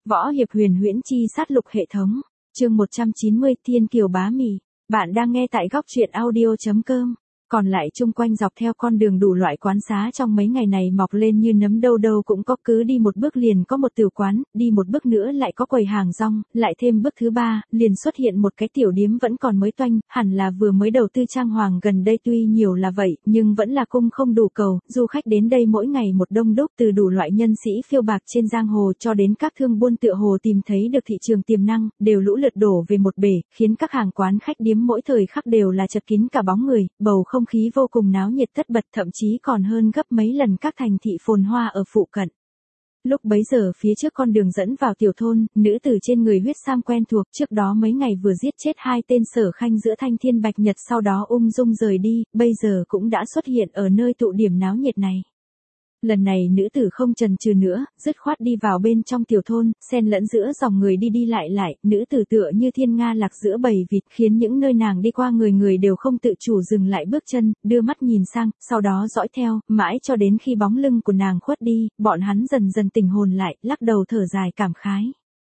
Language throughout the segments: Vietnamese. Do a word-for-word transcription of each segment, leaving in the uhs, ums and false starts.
Võ hiệp huyền huyễn chi sát lục hệ thống. Chương một trăm chín mươi Thiên Kiều bá mì. Bạn đang nghe tại góc truyện audio chấm com. Còn lại chung quanh dọc theo con đường đủ loại quán xá trong mấy ngày này mọc lên như nấm, đâu đâu cũng có, cứ đi một bước liền có một tiểu quán, đi một bước nữa lại có quầy hàng rong, lại thêm bước thứ ba, liền xuất hiện một cái tiểu điếm vẫn còn mới toanh, hẳn là vừa mới đầu tư trang hoàng gần đây, tuy nhiều là vậy, nhưng vẫn là cung không đủ cầu, du khách đến đây mỗi ngày một đông đúc, từ đủ loại nhân sĩ phiêu bạc trên giang hồ cho đến các thương buôn tựa hồ tìm thấy được thị trường tiềm năng, đều lũ lượt đổ về một bể, khiến các hàng quán khách điếm mỗi thời khắc đều là chật kín cả bóng người, bầu không khí vô cùng náo nhiệt tất bật, thậm chí còn hơn gấp mấy lần các thành thị phồn hoa ở phụ cận. Lúc bấy giờ phía trước con đường dẫn vào tiểu thôn, nữ tử trên người huyết sam quen thuộc, trước đó mấy ngày vừa giết chết hai tên sở khanh giữa thanh thiên bạch nhật, sau đó ung dung rời đi, bây giờ cũng đã xuất hiện ở nơi tụ điểm náo nhiệt này. Lần này nữ tử không chần chừ nữa, dứt khoát đi vào bên trong tiểu thôn, xen lẫn giữa dòng người đi đi lại lại, nữ tử tựa như thiên nga lạc giữa bầy vịt, khiến những nơi nàng đi qua người người đều không tự chủ dừng lại bước chân, đưa mắt nhìn sang, sau đó dõi theo, mãi cho đến khi bóng lưng của nàng khuất đi, bọn hắn dần dần tỉnh hồn lại, lắc đầu thở dài cảm khái.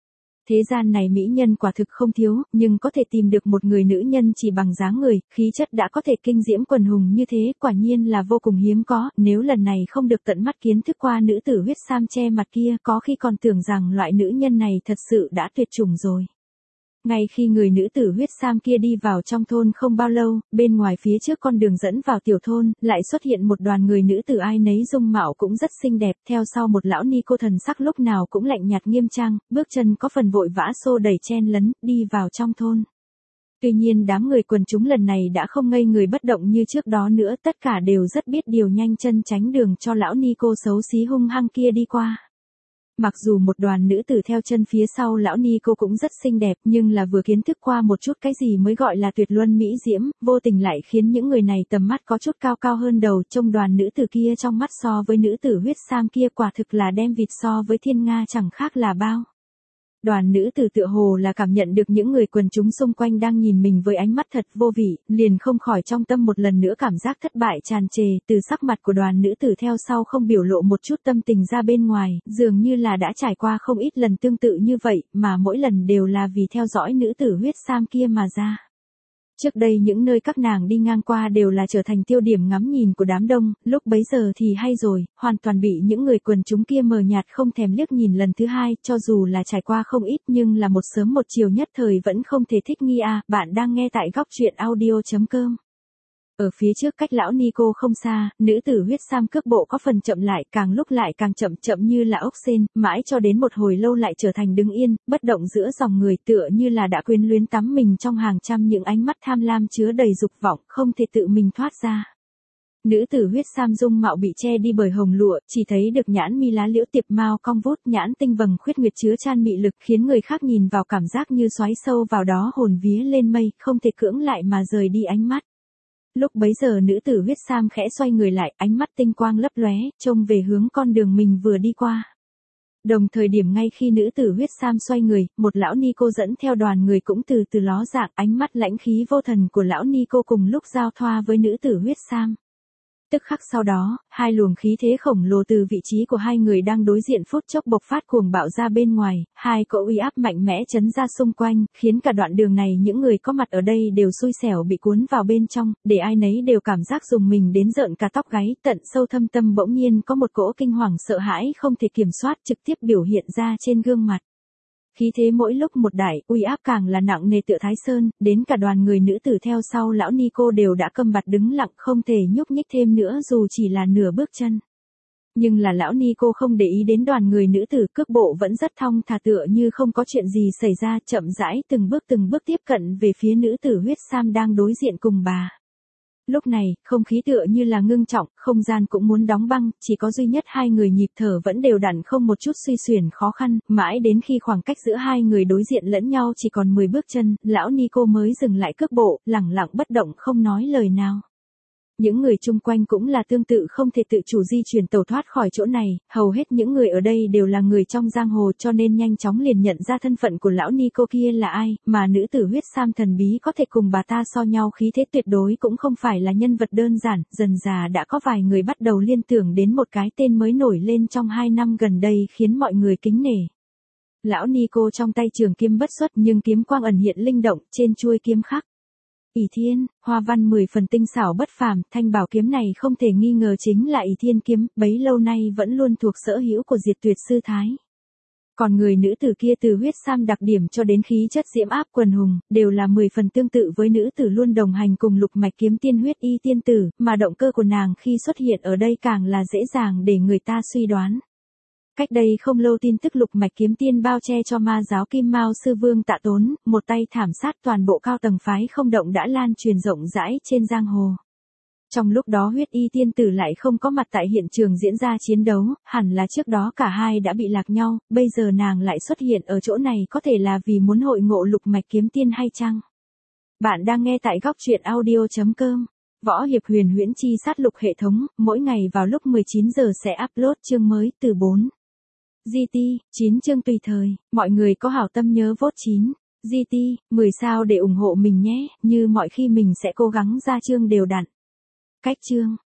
Thế gian này mỹ nhân quả thực không thiếu, nhưng có thể tìm được một người nữ nhân chỉ bằng dáng người, khí chất đã có thể kinh diễm quần hùng như thế, quả nhiên là vô cùng hiếm có, nếu lần này không được tận mắt kiến thức qua nữ tử huyết sam che mặt kia, có khi còn tưởng rằng loại nữ nhân này thật sự đã tuyệt chủng rồi. Ngay khi người nữ tử huyết sam kia đi vào trong thôn không bao lâu, bên ngoài phía trước con đường dẫn vào tiểu thôn, lại xuất hiện một đoàn người nữ tử ai nấy dung mạo cũng rất xinh đẹp, theo sau một lão ni cô thần sắc lúc nào cũng lạnh nhạt nghiêm trang, bước chân có phần vội vã xô đẩy chen lấn, đi vào trong thôn. Tuy nhiên đám người quần chúng lần này đã không ngây người bất động như trước đó nữa, tất cả đều rất biết điều nhanh chân tránh đường cho lão ni cô xấu xí hung hăng kia đi qua. Mặc dù một đoàn nữ tử theo chân phía sau lão ni cô cũng rất xinh đẹp, nhưng là vừa kiến thức qua một chút cái gì mới gọi là tuyệt luân mỹ diễm, vô tình lại khiến những người này tầm mắt có chút cao cao hơn đầu, trông đoàn nữ tử kia trong mắt so với nữ tử huyết sam kia quả thực là đem vịt so với thiên nga chẳng khác là bao. Đoàn nữ tử tựa hồ là cảm nhận được những người quần chúng xung quanh đang nhìn mình với ánh mắt thật vô vị, liền không khỏi trong tâm một lần nữa cảm giác thất bại tràn trề, từ sắc mặt của đoàn nữ tử theo sau không biểu lộ một chút tâm tình ra bên ngoài, dường như là đã trải qua không ít lần tương tự như vậy, mà mỗi lần đều là vì theo dõi nữ tử huyết sam kia mà ra. Trước đây những nơi các nàng đi ngang qua đều là trở thành tiêu điểm ngắm nhìn của đám đông, lúc bấy giờ thì hay rồi, hoàn toàn bị những người quần chúng kia mờ nhạt không thèm liếc nhìn lần thứ hai, cho dù là trải qua không ít nhưng là một sớm một chiều nhất thời vẫn không thể thích nghi à, bạn đang nghe tại góc truyện audio chấm com. Ở phía trước cách lão ni cô không xa, nữ tử huyết sam cước bộ có phần chậm lại, càng lúc lại càng chậm chậm như là ốc sên, mãi cho đến một hồi lâu lại trở thành đứng yên, bất động giữa dòng người, tựa như là đã quyến luyến tắm mình trong hàng trăm những ánh mắt tham lam chứa đầy dục vọng, không thể tự mình thoát ra. Nữ tử huyết sam dung mạo bị che đi bởi hồng lụa, chỉ thấy được nhãn mi lá liễu tiệp mao cong vút, nhãn tinh vầng khuyết nguyệt chứa chan mị lực, khiến người khác nhìn vào cảm giác như xoáy sâu vào đó hồn vía lên mây, không thể cưỡng lại mà rời đi ánh mắt. Lúc bấy giờ nữ tử huyết sam khẽ xoay người lại, ánh mắt tinh quang lấp lóe, trông về hướng con đường mình vừa đi qua. Đồng thời điểm ngay khi nữ tử huyết sam xoay người, một lão ni cô dẫn theo đoàn người cũng từ từ ló dạng, ánh mắt lãnh khí vô thần của lão ni cô cùng lúc giao thoa với nữ tử huyết sam. Tức khắc sau đó, hai luồng khí thế khổng lồ từ vị trí của hai người đang đối diện phút chốc bộc phát cuồng bạo ra bên ngoài, hai cỗ uy áp mạnh mẽ chấn ra xung quanh, khiến cả đoạn đường này những người có mặt ở đây đều xui xẻo bị cuốn vào bên trong, để ai nấy đều cảm giác rùng mình đến rợn cả tóc gáy, tận sâu thâm tâm bỗng nhiên có một cỗ kinh hoàng sợ hãi không thể kiểm soát trực tiếp biểu hiện ra trên gương mặt. Khí thế mỗi lúc một đại, uy áp càng là nặng nề tựa Thái Sơn, đến cả đoàn người nữ tử theo sau lão ni cô đều đã câm bặt đứng lặng không thể nhúc nhích thêm nữa dù chỉ là nửa bước chân. Nhưng là lão ni cô không để ý đến đoàn người nữ tử, cước bộ vẫn rất thong thả tựa như không có chuyện gì xảy ra, chậm rãi từng bước từng bước tiếp cận về phía nữ tử huyết sam đang đối diện cùng bà. Lúc này, không khí tựa như là ngưng trọng, không gian cũng muốn đóng băng, chỉ có duy nhất hai người nhịp thở vẫn đều đặn không một chút suy xuyển khó khăn, mãi đến khi khoảng cách giữa hai người đối diện lẫn nhau chỉ còn mười bước chân, lão ni cô mới dừng lại cước bộ, lẳng lặng bất động không nói lời nào. Những người chung quanh cũng là tương tự không thể tự chủ di chuyển tẩu thoát khỏi chỗ này, hầu hết những người ở đây đều là người trong giang hồ cho nên nhanh chóng liền nhận ra thân phận của lão ni cô kia là ai, mà nữ tử huyết sam thần bí có thể cùng bà ta so nhau khí thế tuyệt đối cũng không phải là nhân vật đơn giản, dần dà đã có vài người bắt đầu liên tưởng đến một cái tên mới nổi lên trong hai năm gần đây khiến mọi người kính nể. Lão Nico trong tay trường kiếm bất xuất nhưng kiếm quang ẩn hiện linh động, trên chuôi kiếm khắc ỷ thiên, hoa văn mười phần tinh xảo bất phàm, thanh bảo kiếm này không thể nghi ngờ chính là ỷ thiên kiếm, bấy lâu nay vẫn luôn thuộc sở hữu của Diệt Tuyệt sư thái. Còn người nữ tử kia từ huyết sam đặc điểm cho đến khí chất diễm áp quần hùng, đều là mười phần tương tự với nữ tử luôn đồng hành cùng lục mạch kiếm tiên huyết y tiên tử, mà động cơ của nàng khi xuất hiện ở đây càng là dễ dàng để người ta suy đoán. Cách đây không lâu tin tức lục mạch kiếm tiên bao che cho ma giáo Kim Mao sư vương Tạ Tốn, một tay thảm sát toàn bộ cao tầng phái không động đã lan truyền rộng rãi trên giang hồ. Trong lúc đó huyết y tiên tử lại không có mặt tại hiện trường diễn ra chiến đấu, hẳn là trước đó cả hai đã bị lạc nhau, bây giờ nàng lại xuất hiện ở chỗ này có thể là vì muốn hội ngộ lục mạch kiếm tiên hay chăng? Bạn đang nghe tại góc truyện audio chấm com. Võ hiệp huyền huyễn chi sát lục hệ thống, mỗi ngày vào lúc mười chín giờ sẽ upload chương mới từ bốn. giê tê, chín chương tùy thời, mọi người có hảo tâm nhớ vote chín. giê tê, mười sao để ủng hộ mình nhé, như mọi khi mình sẽ cố gắng ra chương đều đặn. Cách chương,